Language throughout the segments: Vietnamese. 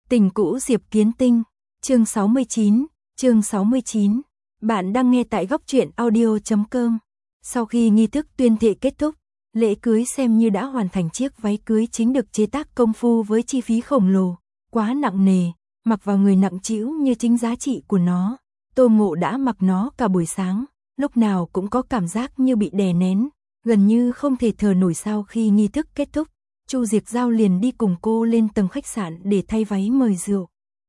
Tình cũ Diệp Kiến Tinh, chương 69. Bạn đang nghe tại góc truyện audio.com. Sau khi nghi thức tuyên thệ kết thúc, lễ cưới xem như đã hoàn thành. Chiếc váy cưới chính được chế tác công phu với chi phí khổng lồ, quá nặng nề, mặc vào người nặng trĩu như chính giá trị của nó. Tô Ngộ đã mặc nó cả buổi sáng, lúc nào cũng có cảm giác như bị đè nén, gần như không thể thở nổi. Sau khi nghi thức kết thúc, Chu Diệc Giao liền đi cùng cô lên tầng khách sạn để thay váy mời rượu.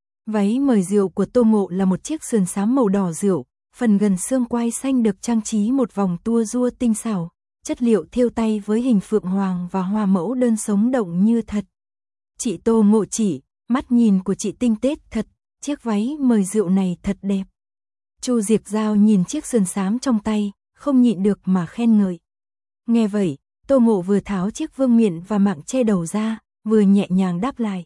Váy mời rượu của Tô Ngộ là một chiếc sườn xám màu đỏ rượu, phần gần xương quai xanh được trang trí một vòng tua rua tinh xảo, chất liệu thêu tay với hình phượng hoàng và hoa mẫu đơn sống động như thật. Chị Tô Ngộ chỉ, mắt nhìn của chị tinh tế thật, chiếc váy mời rượu này thật đẹp. Chu Diệc Giao nhìn chiếc sườn xám trong tay, không nhịn được mà khen ngợi. Nghe vậy, Tô Ngộ vừa tháo chiếc vương miện và mạng che đầu ra, vừa nhẹ nhàng đáp lại.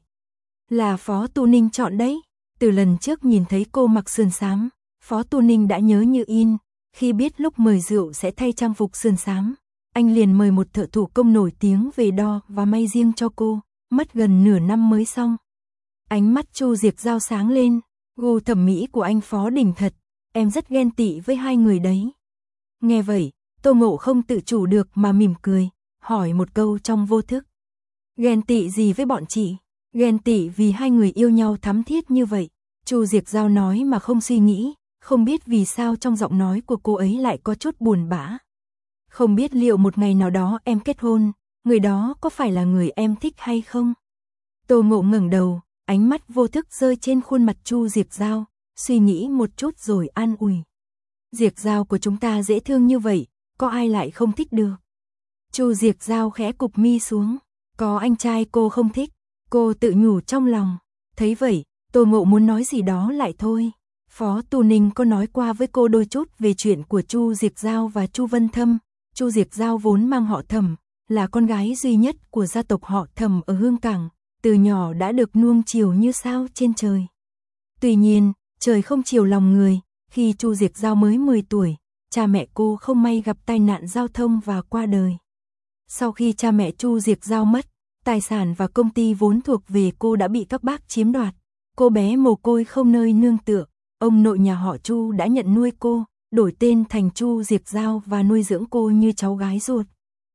Là Phó Tu Ninh chọn đấy, từ lần trước nhìn thấy cô mặc sườn xám, Phó Tu Ninh đã nhớ như in, khi biết lúc mời rượu sẽ thay trang phục sườn xám, anh liền mời một thợ thủ công nổi tiếng về đo và may riêng cho cô, mất gần nửa năm mới xong. Ánh mắt Chu Diệc Giao sáng lên, gu thẩm mỹ của anh Phó đỉnh thật, em rất ghen tị với hai người đấy. Nghe vậy, Tô Ngộ không tự chủ được mà mỉm cười, hỏi một câu trong vô thức. Ghen tị gì với bọn chị? Ghen tị vì hai người yêu nhau thắm thiết như vậy. Chu Diệc Giao nói mà không suy nghĩ, không biết vì sao trong giọng nói của cô ấy lại có chút buồn bã. Không biết liệu một ngày nào đó em kết hôn, người đó có phải là người em thích hay không? Tô Ngộ ngẩng đầu, ánh mắt vô thức rơi trên khuôn mặt Chu Diệc Giao, suy nghĩ một chút rồi an ủi. Diệc Giao của chúng ta dễ thương như vậy, có ai lại không thích được? Chu Diệc Giao khẽ cụp mi xuống, có anh trai cô không thích, cô tự nhủ trong lòng. Thấy vậy, Tô Ngộ muốn nói gì đó lại thôi. Phó Tu Ninh có nói qua với cô đôi chút về chuyện của Chu Diệc Giao và Chu Vân Thâm. Chu Diệc Giao vốn mang họ Thẩm, là con gái duy nhất của gia tộc họ Thẩm ở Hương Cảng, từ nhỏ đã được nuông chiều như sao trên trời. Tuy nhiên, trời không chiều lòng người, khi Chu Diệc Giao mới 10 tuổi, cha mẹ cô không may gặp tai nạn giao thông và qua đời. Sau khi cha mẹ Chu Diệc Giao mất, tài sản và công ty vốn thuộc về cô đã bị các bác chiếm đoạt. Cô bé mồ côi không nơi nương tựa, ông nội nhà họ Chu đã nhận nuôi cô, đổi tên thành Chu Diệc Giao và nuôi dưỡng cô như cháu gái ruột.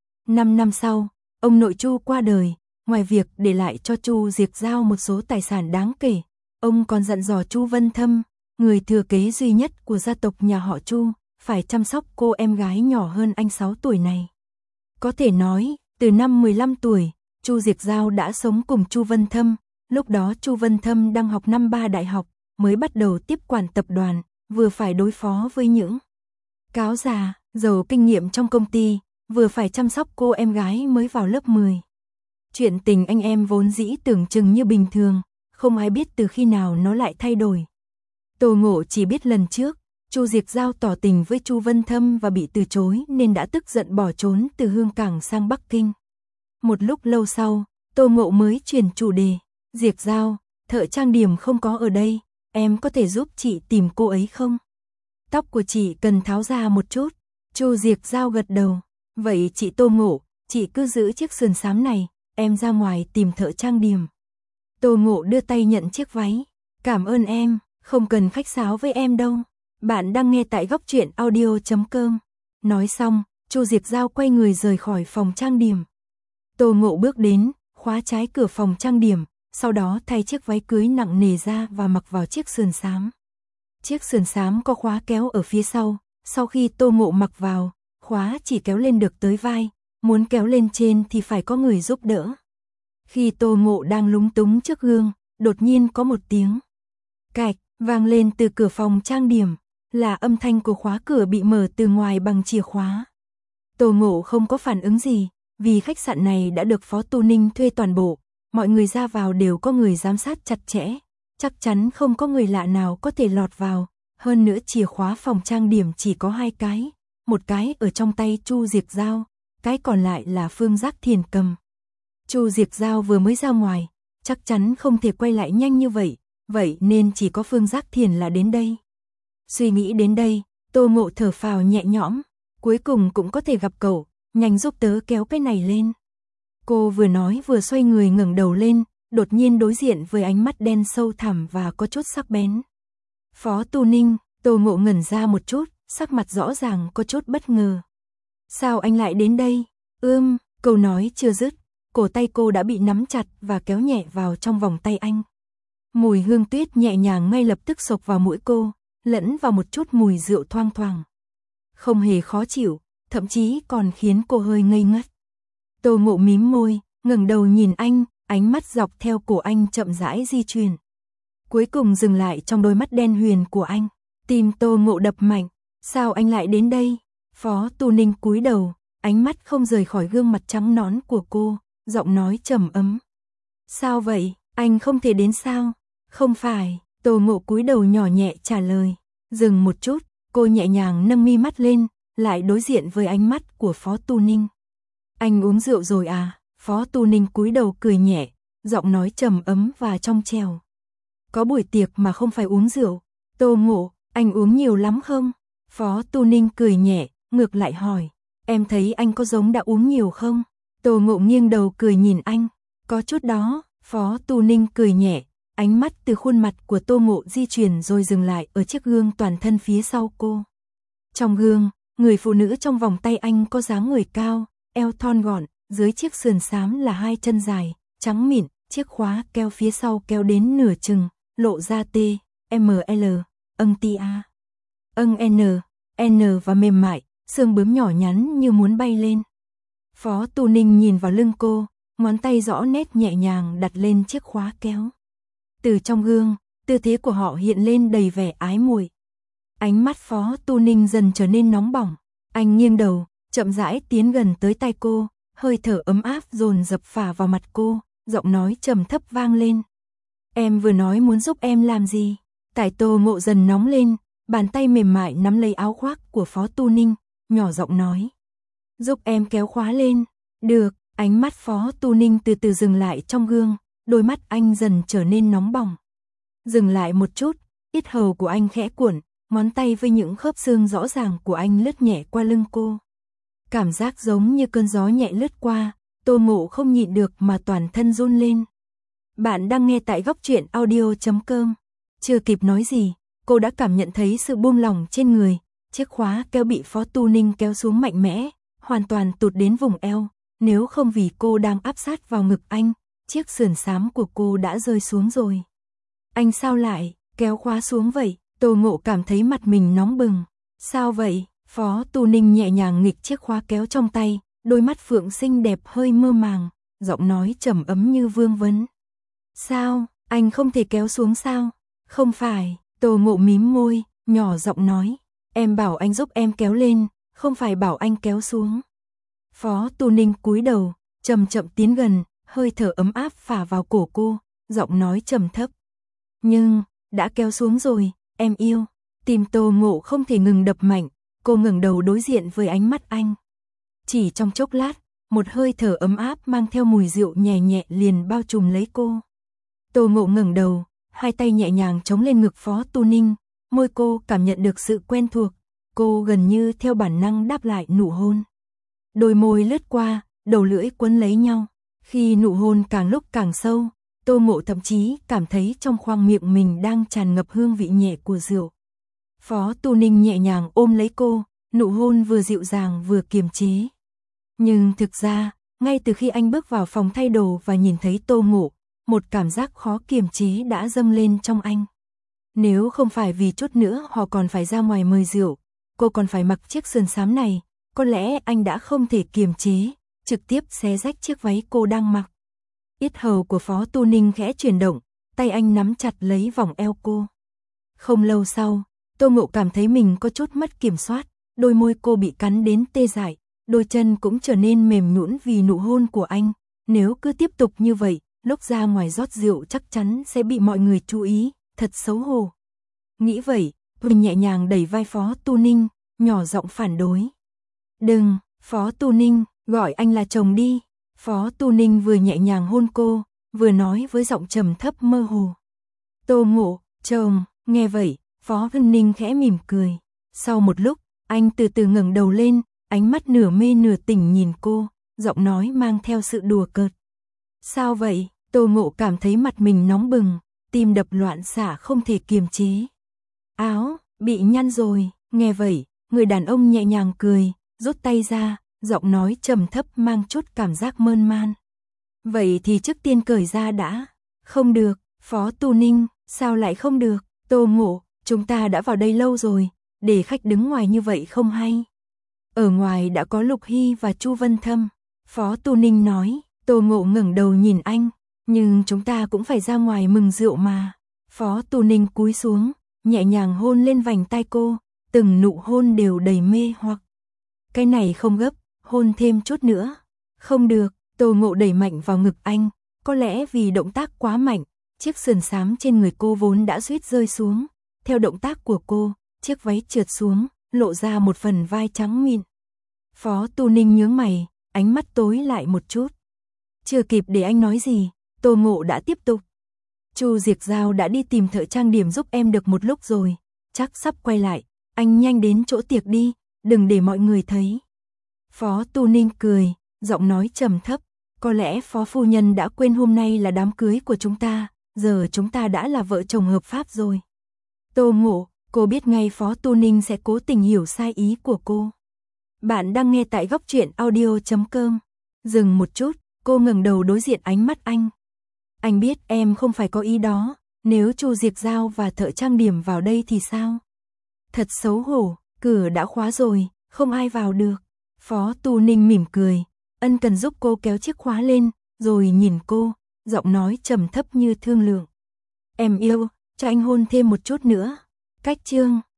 5 năm sau, ông nội Chu qua đời, ngoài việc để lại cho Chu Diệc Giao một số tài sản đáng kể, ông còn dặn dò Chu Vân Thâm, người thừa kế duy nhất của gia tộc nhà họ Chu, phải chăm sóc cô em gái nhỏ hơn anh 6 tuổi này. Có thể nói, từ năm 15 tuổi, Chu Diệc Giao đã sống cùng Chu Vân Thâm, lúc đó Chu Vân Thâm đang học năm 3 đại học, mới bắt đầu tiếp quản tập đoàn, vừa phải đối phó với những cáo già, giàu kinh nghiệm trong công ty, vừa phải chăm sóc cô em gái mới vào lớp 10. Chuyện tình anh em vốn dĩ tưởng chừng như bình thường, không ai biết từ khi nào nó lại thay đổi. Tô Ngộ chỉ biết lần trước, Chu Diệc Giao tỏ tình với Chu Vân Thâm và bị từ chối nên đã tức giận bỏ trốn từ Hương Cảng sang Bắc Kinh. Một lúc lâu sau, Tô Ngộ mới chuyển chủ đề. Diệc Giao, thợ trang điểm không có ở đây, em có thể giúp chị tìm cô ấy không? Tóc của chị cần tháo ra một chút. Chu Diệc Giao gật đầu. Vậy chị Tô Ngộ, chị cứ giữ chiếc sườn xám này, em ra ngoài tìm thợ trang điểm. Tô Ngộ đưa tay nhận chiếc váy. Cảm ơn em, không cần khách sáo với em đâu. Bạn đang nghe tại góc truyện audio.com. Nói xong, Chu Diệc Giao quay người rời khỏi phòng trang điểm. Tô Ngộ bước đến, khóa trái cửa phòng trang điểm, sau đó thay chiếc váy cưới nặng nề ra và mặc vào chiếc sườn xám. Chiếc sườn xám có khóa kéo ở phía sau khi Tô Ngộ mặc vào, khóa chỉ kéo lên được tới vai, muốn kéo lên trên thì phải có người giúp đỡ. Khi Tô Ngộ đang lúng túng trước gương, đột nhiên có một tiếng cạch vang lên từ cửa phòng trang điểm, là âm thanh của khóa cửa bị mở từ ngoài bằng chìa khóa. Tô Ngộ không có phản ứng gì, vì khách sạn này đã được Phó Tu Ninh thuê toàn bộ, mọi người ra vào đều có người giám sát chặt chẽ, chắc chắn không có người lạ nào có thể lọt vào, hơn nữa chìa khóa phòng trang điểm chỉ có 2 cái, một cái ở trong tay Chu Diệc Giao, cái còn lại là Phương Giác Thiền cầm. Chu Diệc Giao vừa mới ra ngoài, chắc chắn không thể quay lại nhanh như vậy, vậy nên chỉ có Phương Giác Thiền là đến đây. Suy nghĩ đến đây, Tô Ngộ thở phào nhẹ nhõm, cuối cùng cũng có thể gặp cậu, nhanh giúp tớ kéo cái này lên. Cô vừa nói vừa xoay người ngẩng đầu lên, đột nhiên đối diện với ánh mắt đen sâu thẳm và có chút sắc bén. Phó Tu Ninh, Tô Ngộ ngẩn ra một chút, sắc mặt rõ ràng có chút bất ngờ. Sao anh lại đến đây? Câu nói chưa dứt, cổ tay cô đã bị nắm chặt và kéo nhẹ vào trong vòng tay anh. Mùi hương tuyết nhẹ nhàng ngay lập tức xộc vào mũi cô, lẫn vào một chút mùi rượu thoang thoảng. Không hề khó chịu, thậm chí còn khiến cô hơi ngây ngất. Tô Ngộ mím môi, ngẩng đầu nhìn anh, ánh mắt dọc theo cổ anh chậm rãi di chuyển. Cuối cùng dừng lại trong đôi mắt đen huyền của anh. Tim Tô Ngộ đập mạnh. Sao anh lại đến đây? Phó Tu Ninh cúi đầu, ánh mắt không rời khỏi gương mặt trắng nõn của cô, giọng nói trầm ấm. Sao vậy, anh không thể đến sao? Không phải, Tô Ngộ cúi đầu nhỏ nhẹ trả lời. Dừng một chút, cô nhẹ nhàng nâng mi mắt lên, lại đối diện với ánh mắt của Phó Tu Ninh. Anh uống rượu rồi à? Phó Tu Ninh cúi đầu cười nhẹ, giọng nói trầm ấm và trong trẻo. Có buổi tiệc mà không phải uống rượu. Tô Ngộ, anh uống nhiều lắm không? Phó Tu Ninh cười nhẹ, ngược lại hỏi. Em thấy anh có giống đã uống nhiều không? Tô Ngộ nghiêng đầu cười nhìn anh. Có chút đó. Phó Tu Ninh cười nhẹ, ánh mắt từ khuôn mặt của Tô Ngộ di chuyển rồi dừng lại ở chiếc gương toàn thân phía sau cô. Trong gương, người phụ nữ trong vòng tay anh có dáng người cao, eo thon gọn, dưới chiếc sườn xám là hai chân dài, trắng mịn, chiếc khóa keo phía sau kéo đến nửa chừng, lộ ra T, ML, N và mềm mại, xương bướm nhỏ nhắn như muốn bay lên. Phó Tu Ninh nhìn vào lưng cô, ngón tay rõ nét nhẹ nhàng đặt lên chiếc khóa kéo. Từ trong gương, tư thế của họ hiện lên đầy vẻ ái muội. Ánh mắt Phó Tu Ninh dần trở nên nóng bỏng, anh nghiêng đầu, chậm rãi tiến gần tới tay cô, hơi thở ấm áp dồn dập phả vào mặt cô, giọng nói trầm thấp vang lên. Em vừa nói muốn giúp em làm gì? Tại Tô Ngộ dần nóng lên, bàn tay mềm mại nắm lấy áo khoác của Phó Tu Ninh, nhỏ giọng nói. Giúp em kéo khóa lên. Được, ánh mắt Phó Tu Ninh từ từ dừng lại trong gương, đôi mắt anh dần trở nên nóng bỏng. Dừng lại một chút, yết hầu của anh khẽ cuộn, ngón tay với những khớp xương rõ ràng của anh lướt nhẹ qua lưng cô. Cảm giác giống như cơn gió nhẹ lướt qua, Tô Ngộ không nhịn được mà toàn thân run lên. Bạn đang nghe tại Góc Truyện Audio.com. Chưa kịp nói gì, cô đã cảm nhận thấy sự buông lỏng trên người, chiếc khóa kéo bị Phó Tu Ninh kéo xuống mạnh mẽ, hoàn toàn tụt đến vùng eo, nếu không vì cô đang áp sát vào ngực anh, chiếc sườn xám của cô đã rơi xuống rồi. Anh sao lại kéo khóa xuống vậy? Tô Ngộ cảm thấy mặt mình nóng bừng. Sao vậy? Phó Tu Ninh nhẹ nhàng nghịch chiếc khóa kéo trong tay, đôi mắt phượng xinh đẹp hơi mơ màng, giọng nói trầm ấm như vương vấn. Sao, anh không thể kéo xuống sao? Không phải, Tô Ngộ mím môi, nhỏ giọng nói. Em bảo anh giúp em kéo lên, không phải bảo anh kéo xuống. Phó Tu Ninh cúi đầu, chậm chậm tiến gần, hơi thở ấm áp phả vào cổ cô, giọng nói trầm thấp. Nhưng, đã kéo xuống rồi, em yêu. Tim Tô Ngộ không thể ngừng đập mạnh, cô ngẩng đầu đối diện với ánh mắt anh. Chỉ trong chốc lát, một hơi thở ấm áp mang theo mùi rượu nhẹ nhẹ liền bao trùm lấy cô. Tô Ngộ ngẩng đầu, hai tay nhẹ nhàng chống lên ngực Phó Tu Ninh, môi cô cảm nhận được sự quen thuộc, cô gần như theo bản năng đáp lại nụ hôn. Đôi môi lướt qua, đầu lưỡi quấn lấy nhau, khi nụ hôn càng lúc càng sâu, Tô Ngộ thậm chí cảm thấy trong khoang miệng mình đang tràn ngập hương vị nhẹ của rượu. Phó Tu Ninh nhẹ nhàng ôm lấy cô, nụ hôn vừa dịu dàng vừa kiềm chế. Nhưng thực ra, ngay từ khi anh bước vào phòng thay đồ và nhìn thấy Tô Ngộ, một cảm giác khó kiềm chế đã dâng lên trong anh. Nếu không phải vì chút nữa họ còn phải ra ngoài mời rượu, cô còn phải mặc chiếc sườn xám này, có lẽ anh đã không thể kiềm chế, trực tiếp xé rách chiếc váy cô đang mặc. Yết hầu của Phó Tu Ninh khẽ chuyển động, tay anh nắm chặt lấy vòng eo cô. Không lâu sau, Tô Ngộ cảm thấy mình có chút mất kiểm soát, đôi môi cô bị cắn đến tê dại, đôi chân cũng trở nên mềm nhũn vì nụ hôn của anh. Nếu cứ tiếp tục như vậy, lúc ra ngoài rót rượu chắc chắn sẽ bị mọi người chú ý, thật xấu hổ. Nghĩ vậy, tôi nhẹ nhàng đẩy vai Phó Tu Ninh, nhỏ giọng phản đối. Đừng, Phó Tu Ninh, gọi anh là chồng đi. Phó Tu Ninh vừa nhẹ nhàng hôn cô, vừa nói với giọng trầm thấp mơ hồ. Tô Ngộ, chồng, nghe vậy, Phó Tu Ninh khẽ mỉm cười. Sau một lúc, anh từ từ ngẩng đầu lên, ánh mắt nửa mê nửa tỉnh nhìn cô, giọng nói mang theo sự đùa cợt. Sao vậy? Tô Ngộ cảm thấy mặt mình nóng bừng, tim đập loạn xạ không thể kiềm chế. Áo, bị nhăn rồi, nghe vậy, người đàn ông nhẹ nhàng cười, rút tay ra, giọng nói trầm thấp mang chút cảm giác mơn man. Vậy thì trước tiên cởi ra đã. Không được, Phó Tu Ninh, sao lại không được? Tô Ngộ, chúng ta đã vào đây lâu rồi, để khách đứng ngoài như vậy không hay. Ở ngoài đã có Lục Hy và Chu Vân Thâm. Phó Tu Ninh nói. Tô Ngộ ngẩng đầu nhìn anh, nhưng chúng ta cũng phải ra ngoài mừng rượu mà. Phó Tu Ninh cúi xuống, nhẹ nhàng hôn lên vành tai cô, từng nụ hôn đều đầy mê hoặc. Cái này không gấp, hôn thêm chút nữa. Không được, Tô Ngộ đẩy mạnh vào ngực anh, có lẽ vì động tác quá mạnh, chiếc sườn xám trên người cô vốn đã suýt rơi xuống. Theo động tác của cô, chiếc váy trượt xuống, lộ ra một phần vai trắng mịn. Phó Tu Ninh nhướng mày, ánh mắt tối lại một chút. Chưa kịp để anh nói gì, Tô Ngộ đã tiếp tục. Chu Diệc Giao đã đi tìm thợ trang điểm giúp em được một lúc rồi, chắc sắp quay lại, anh nhanh đến chỗ tiệc đi, đừng để mọi người thấy. Phó Tu Ninh cười, giọng nói trầm thấp, có lẽ Phó phu nhân đã quên hôm nay là đám cưới của chúng ta, giờ chúng ta đã là vợ chồng hợp pháp rồi. Tô Ngộ, cô biết ngay Phó Tu Ninh sẽ cố tình hiểu sai ý của cô. Bạn đang nghe tại góc truyện audio.com. Dừng một chút, cô ngẩng đầu đối diện ánh mắt anh. Anh biết em không phải có ý đó, nếu Chu Diệc Giao và thợ trang điểm vào đây thì sao? Thật xấu hổ, cửa đã khóa rồi, không ai vào được. Phó Tu Ninh mỉm cười, ân cần giúp cô kéo chiếc khóa lên, rồi nhìn cô, giọng nói trầm thấp như thương lượng. Em yêu, cho anh hôn thêm một chút nữa. Cách chương